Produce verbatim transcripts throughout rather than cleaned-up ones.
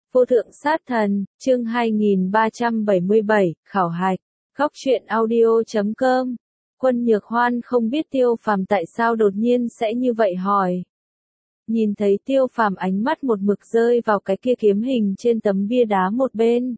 Vô thượng sát thần, chương hai nghìn ba trăm bảy mươi bảy, khảo hạch. Góc truyện audio chấm com. Quân Nhược Hoan không biết Tiêu Phàm tại sao đột nhiên sẽ như vậy hỏi. Nhìn thấy Tiêu Phàm ánh mắt một mực rơi vào cái kia kiếm hình trên tấm bia đá một bên.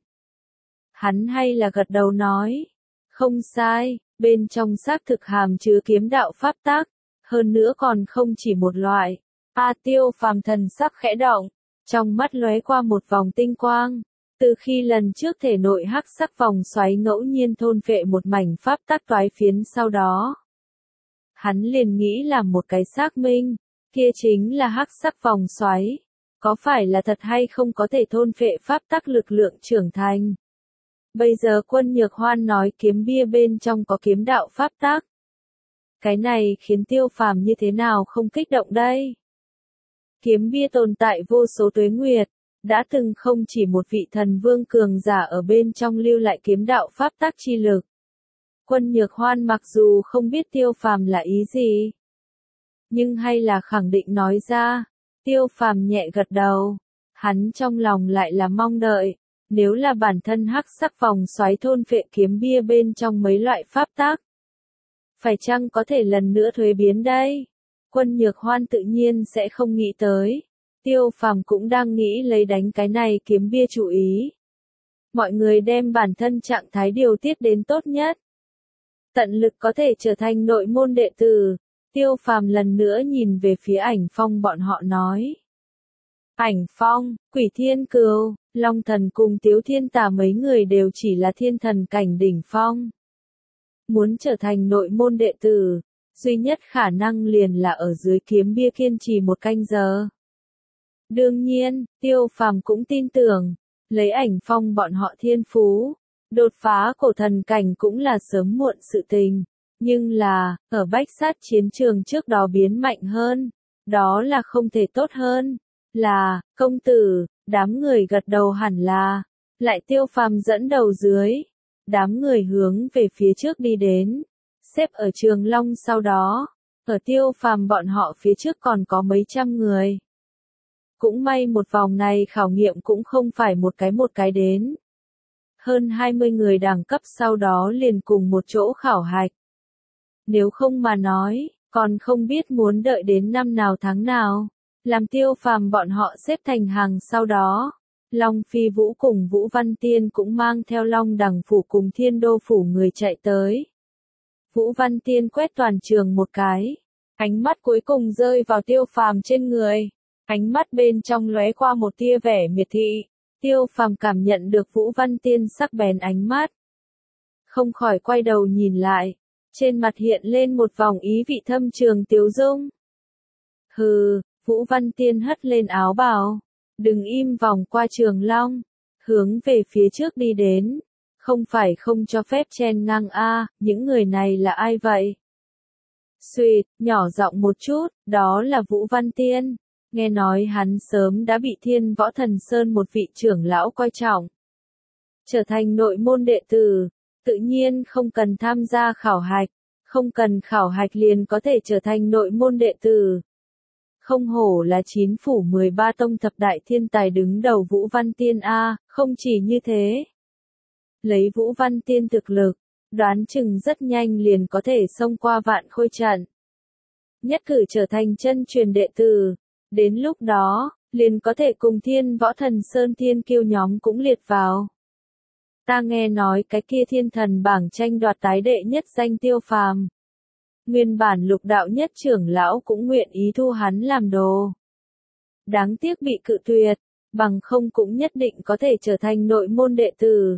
Hắn hay là gật đầu nói. Không sai, bên trong xác thực hàm chứa kiếm đạo pháp tác. Hơn nữa còn không chỉ một loại. A Tiêu Phàm thần sắc khẽ động. Trong mắt lóe qua một vòng tinh quang, từ khi lần trước thể nội hắc sắc vòng xoáy ngẫu nhiên thôn phệ một mảnh pháp tắc toái phiến sau đó. Hắn liền nghĩ làm một cái xác minh, kia chính là hắc sắc vòng xoáy, có phải là thật hay không có thể thôn phệ pháp tắc lực lượng trưởng thành. Bây giờ Quân Nhược Hoan nói kiếm bia bên trong có kiếm đạo pháp tắc. Cái này khiến Tiêu Phàm như thế nào không kích động đây? Kiếm bia tồn tại vô số tuế nguyệt, đã từng không chỉ một vị thần vương cường giả ở bên trong lưu lại kiếm đạo pháp tác chi lực. Quân Nhược Hoan mặc dù không biết Tiêu Phàm là ý gì, nhưng hay là khẳng định nói ra. Tiêu Phàm nhẹ gật đầu, hắn trong lòng lại là mong đợi, nếu là bản thân hắc sắc vòng xoáy thôn phệ kiếm bia bên trong mấy loại pháp tác, phải chăng có thể lần nữa thuế biến đây? Quân Nhược Hoan tự nhiên sẽ không nghĩ tới. Tiêu Phàm cũng đang nghĩ lấy đánh cái này kiếm bia chủ ý. Mọi người đem bản thân trạng thái điều tiết đến tốt nhất. Tận lực có thể trở thành nội môn đệ tử. Tiêu Phàm lần nữa nhìn về phía Ảnh Phong bọn họ nói. Ảnh Phong, Quỷ Thiên Cừu, Long Thần cùng Tiếu Thiên Tà mấy người đều chỉ là thiên thần cảnh đỉnh phong. Muốn trở thành nội môn đệ tử, duy nhất khả năng liền là ở dưới kiếm bia kiên trì một canh giờ. Đương nhiên, Tiêu Phàm cũng tin tưởng, lấy Ảnh Phong bọn họ thiên phú, đột phá cổ thần cảnh cũng là sớm muộn sự tình, nhưng là, ở bách sát chiến trường trước đó biến mạnh hơn, đó là không thể tốt hơn, là, công tử, đám người gật đầu hẳn là, lại Tiêu Phàm dẫn đầu dưới, đám người hướng về phía trước đi đến. Xếp ở Trường Long sau đó, ở Tiêu Phàm bọn họ phía trước còn có mấy trăm người. Cũng may một vòng này khảo nghiệm cũng không phải một cái một cái đến. Hơn hai mươi người đẳng cấp sau đó liền cùng một chỗ khảo hạch. Nếu không mà nói, còn không biết muốn đợi đến năm nào tháng nào, làm Tiêu Phàm bọn họ xếp thành hàng sau đó. Long Phi Vũ cùng Vũ Văn Tiên cũng mang theo Long Đằng Phủ cùng Thiên Đô Phủ người chạy tới. Vũ Văn Tiên quét toàn trường một cái, ánh mắt cuối cùng rơi vào Tiêu Phàm trên người, ánh mắt bên trong lóe qua một tia vẻ miệt thị. Tiêu Phàm cảm nhận được Vũ Văn Tiên sắc bén ánh mắt, không khỏi quay đầu nhìn lại, trên mặt hiện lên một vòng ý vị thâm trường tiếu dung. Hừ, Vũ Văn Tiên hất lên áo bào, đừng im vòng qua Trường Long, hướng về phía trước đi đến. Không phải không cho phép chen ngang a, những người này là ai vậy? Xuyệt, nhỏ giọng một chút, đó là Vũ Văn Tiên. Nghe nói hắn sớm đã bị Thiên Võ Thần Sơn một vị trưởng lão coi trọng. Trở thành nội môn đệ tử, tự nhiên không cần tham gia khảo hạch, không cần khảo hạch liền có thể trở thành nội môn đệ tử. Không hổ là chín phủ mười ba tông thập đại thiên tài đứng đầu Vũ Văn Tiên a, không chỉ như thế. Lấy Vũ Văn Tiên thực lực, đoán chừng rất nhanh liền có thể xông qua vạn khôi trận. Nhất cử trở thành chân truyền đệ tử, đến lúc đó, liền có thể cùng Thiên Võ Thần Sơn thiên kiêu nhóm cũng liệt vào. Ta nghe nói cái kia thiên thần bảng tranh đoạt tái đệ nhất danh Tiêu Phàm. Nguyên bản Lục đạo nhất trưởng lão cũng nguyện ý thu hắn làm đồ. Đáng tiếc bị cự tuyệt, bằng không cũng nhất định có thể trở thành nội môn đệ tử.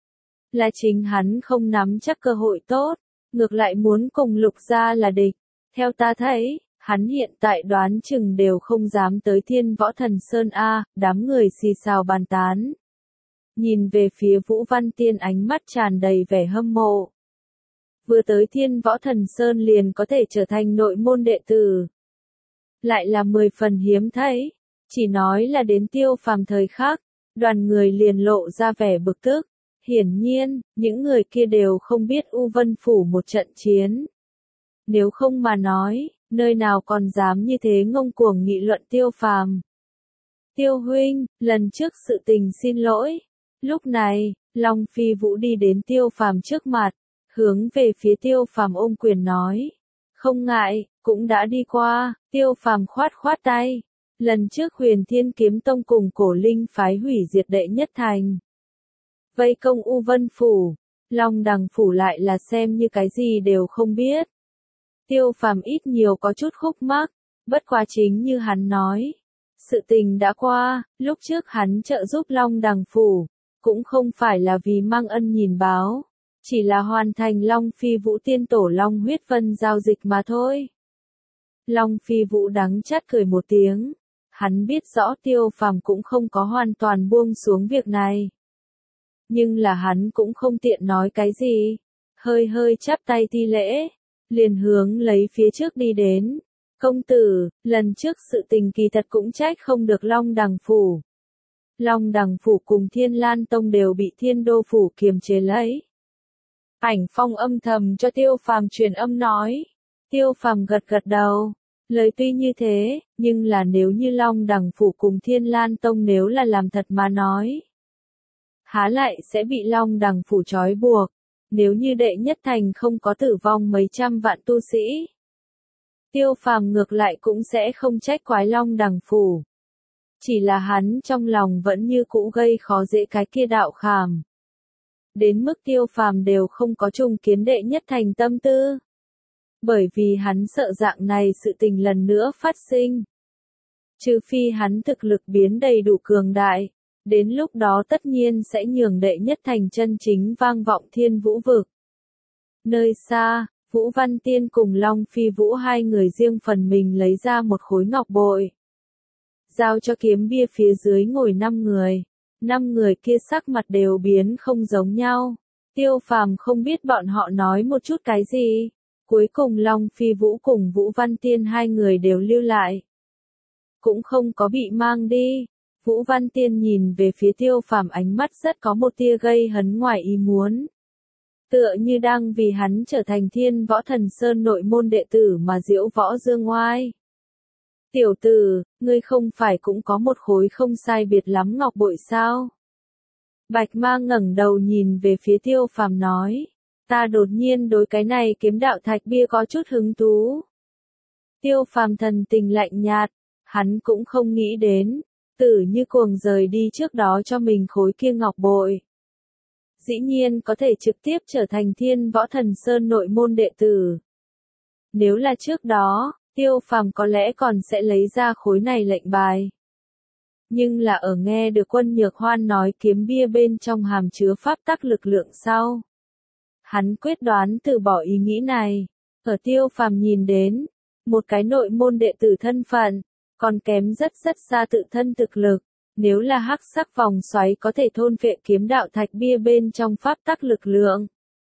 Là chính hắn không nắm chắc cơ hội tốt, ngược lại muốn cùng Lục gia là địch. Theo ta thấy, hắn hiện tại đoán chừng đều không dám tới Thiên Võ Thần Sơn a, đám người xì xào bàn tán. Nhìn về phía Vũ Văn Tiên ánh mắt tràn đầy vẻ hâm mộ. Vừa tới Thiên Võ Thần Sơn liền có thể trở thành nội môn đệ tử. Lại là mười phần hiếm thấy, chỉ nói là đến Tiêu Phàm thời khắc, đoàn người liền lộ ra vẻ bực tức. Hiển nhiên, những người kia đều không biết U Vân Phủ một trận chiến. Nếu không mà nói, nơi nào còn dám như thế ngông cuồng nghị luận Tiêu Phàm. Tiêu huynh, lần trước sự tình xin lỗi. Lúc này, Long Phi Vũ đi đến Tiêu Phàm trước mặt, hướng về phía Tiêu Phàm ôm quyền nói. Không ngại, cũng đã đi qua. Tiêu Phàm khoát khoát tay. Lần trước Huyền Thiên Kiếm Tông cùng Cổ Linh phái hủy diệt đệ nhất thành. Vây công U Vân Phủ, Long Đằng Phủ lại là xem như cái gì đều không biết. Tiêu Phàm ít nhiều có chút khúc mắc, bất quá chính như hắn nói. Sự tình đã qua, lúc trước hắn trợ giúp Long Đằng Phủ, cũng không phải là vì mang ân nhìn báo, chỉ là hoàn thành Long Phi Vũ tiên tổ Long huyết vân giao dịch mà thôi. Long Phi Vũ đắng chát cười một tiếng, hắn biết rõ Tiêu Phàm cũng không có hoàn toàn buông xuống việc này. Nhưng là hắn cũng không tiện nói cái gì, hơi hơi chắp tay thi lễ, liền hướng lấy phía trước đi đến. Công tử, lần trước sự tình kỳ thật cũng trách không được Long Đằng Phủ. Long Đằng Phủ cùng Thiên Lan Tông đều bị Thiên Đô Phủ kiềm chế lấy. Ảnh Phong âm thầm cho Tiêu Phàm truyền âm nói. Tiêu Phàm gật gật đầu. Lời tuy như thế, nhưng là nếu như Long Đằng Phủ cùng Thiên Lan Tông nếu là làm thật mà nói, há lại sẽ bị Long Đằng Phủ trói buộc. Nếu như đệ nhất thành không có tử vong mấy trăm vạn tu sĩ, Tiêu Phàm ngược lại cũng sẽ không trách quái Long Đằng Phủ. Chỉ là hắn trong lòng vẫn như cũ gây khó dễ cái kia đạo khảm. Đến mức Tiêu Phàm đều không có trùng kiến đệ nhất thành tâm tư. Bởi vì hắn sợ dạng này sự tình lần nữa phát sinh. Trừ phi hắn thực lực biến đầy đủ cường đại, đến lúc đó tất nhiên sẽ nhường đệ nhất thành chân chính vang vọng thiên vũ vực. Nơi xa, Vũ Văn Tiên cùng Long Phi Vũ hai người riêng phần mình lấy ra một khối ngọc bội. Giao cho kiếm bia phía dưới ngồi năm người. Năm người kia sắc mặt đều biến không giống nhau. Tiêu Phàm không biết bọn họ nói một chút cái gì. Cuối cùng Long Phi Vũ cùng Vũ Văn Tiên hai người đều lưu lại. Cũng không có bị mang đi. Vũ Văn Tiên nhìn về phía Tiêu Phàm ánh mắt rất có một tia gây hấn ngoài ý muốn. Tựa như đang vì hắn trở thành Thiên Võ Thần Sơn nội môn đệ tử mà diễu võ dương oai. Tiểu tử, ngươi không phải cũng có một khối không sai biệt lắm ngọc bội sao? Bạch Ma ngẩng đầu nhìn về phía Tiêu Phàm nói. Ta đột nhiên đối cái này kiếm đạo thạch bia có chút hứng thú. Tiêu Phàm thần tình lạnh nhạt, hắn cũng không nghĩ đến, tử như cuồng rời đi trước đó cho mình khối kia ngọc bội. Dĩ nhiên có thể trực tiếp trở thành Thiên Võ Thần Sơn nội môn đệ tử. Nếu là trước đó, Tiêu Phàm có lẽ còn sẽ lấy ra khối này lệnh bài. Nhưng là ở nghe được Quân Nhược Hoan nói kiếm bia bên trong hàm chứa pháp tắc lực lượng sau. Hắn quyết đoán từ bỏ ý nghĩ này. Ở Tiêu Phàm nhìn đến, một cái nội môn đệ tử thân phận, còn kém rất rất xa tự thân thực lực. Nếu là hắc sắc vòng xoáy có thể thôn phệ kiếm đạo thạch bia bên trong pháp tắc lực lượng,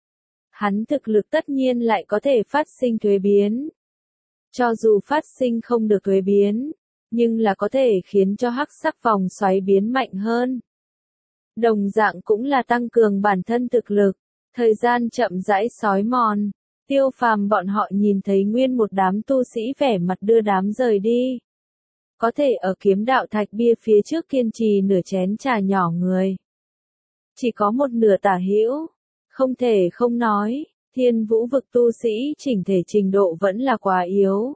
hắn thực lực tất nhiên lại có thể phát sinh thuế biến. Cho dù phát sinh không được thuế biến, nhưng là có thể khiến cho hắc sắc vòng xoáy biến mạnh hơn. Đồng dạng cũng là tăng cường bản thân thực lực. Thời gian chậm rãi xói mòn, Tiêu Phàm bọn họ nhìn thấy nguyên một đám tu sĩ vẻ mặt đưa đám rời đi. Có thể ở kiếm đạo thạch bia phía trước kiên trì nửa chén trà nhỏ người. Chỉ có một nửa tả hữu, không thể không nói, Thiên Vũ vực tu sĩ chỉnh thể trình độ vẫn là quá yếu.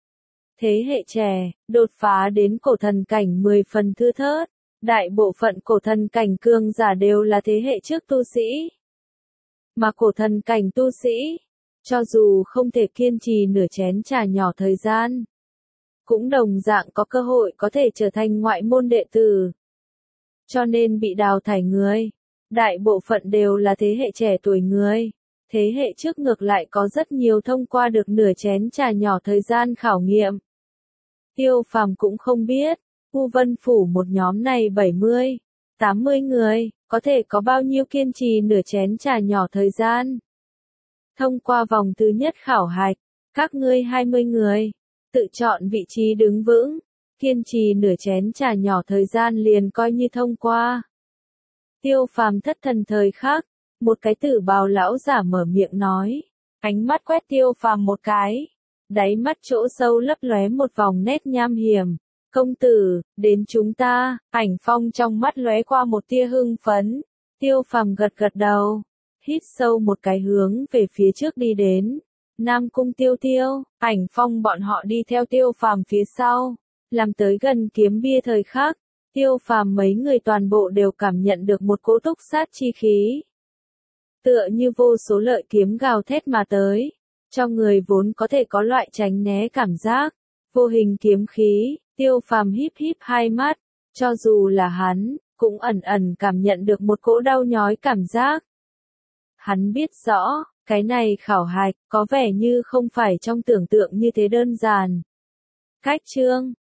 Thế hệ trẻ, đột phá đến cổ thần cảnh mười phần thưa thớt, đại bộ phận cổ thần cảnh cường giả đều là thế hệ trước tu sĩ. Mà cổ thần cảnh tu sĩ, cho dù không thể kiên trì nửa chén trà nhỏ thời gian, cũng đồng dạng có cơ hội có thể trở thành ngoại môn đệ tử. Cho nên bị đào thải người, đại bộ phận đều là thế hệ trẻ tuổi người. Thế hệ trước ngược lại có rất nhiều thông qua được nửa chén trà nhỏ thời gian khảo nghiệm. Tiêu Phàm cũng không biết, U Vân Phủ một nhóm này bảy mươi, tám mươi người, có thể có bao nhiêu kiên trì nửa chén trà nhỏ thời gian. Thông qua vòng thứ nhất khảo hạch, các ngươi hai mươi người, tự chọn vị trí đứng vững, kiên trì nửa chén trà nhỏ thời gian liền coi như thông qua. Tiêu Phàm thất thần thời khắc, một cái tử bào lão giả mở miệng nói, ánh mắt quét Tiêu Phàm một cái, đáy mắt chỗ sâu lấp lóe một vòng nét nham hiểm, Công tử, đến chúng ta, Ảnh Phong trong mắt lóe qua một tia hưng phấn. Tiêu Phàm gật gật đầu, hít sâu một cái hướng về phía trước đi đến. Nam Cung Tiêu Tiêu, Ảnh Phong bọn họ đi theo Tiêu Phàm phía sau, làm tới gần kiếm bia thời khắc, Tiêu Phàm mấy người toàn bộ đều cảm nhận được một cỗ túc sát chi khí. Tựa như vô số lợi kiếm gào thét mà tới, cho người vốn có thể có loại tránh né cảm giác, vô hình kiếm khí. Tiêu Phàm híp híp hai mắt, cho dù là hắn, cũng ẩn ẩn cảm nhận được một cỗ đau nhói cảm giác. Hắn biết rõ, cái này khảo hạch, có vẻ như không phải trong tưởng tượng như thế đơn giản. Cách chương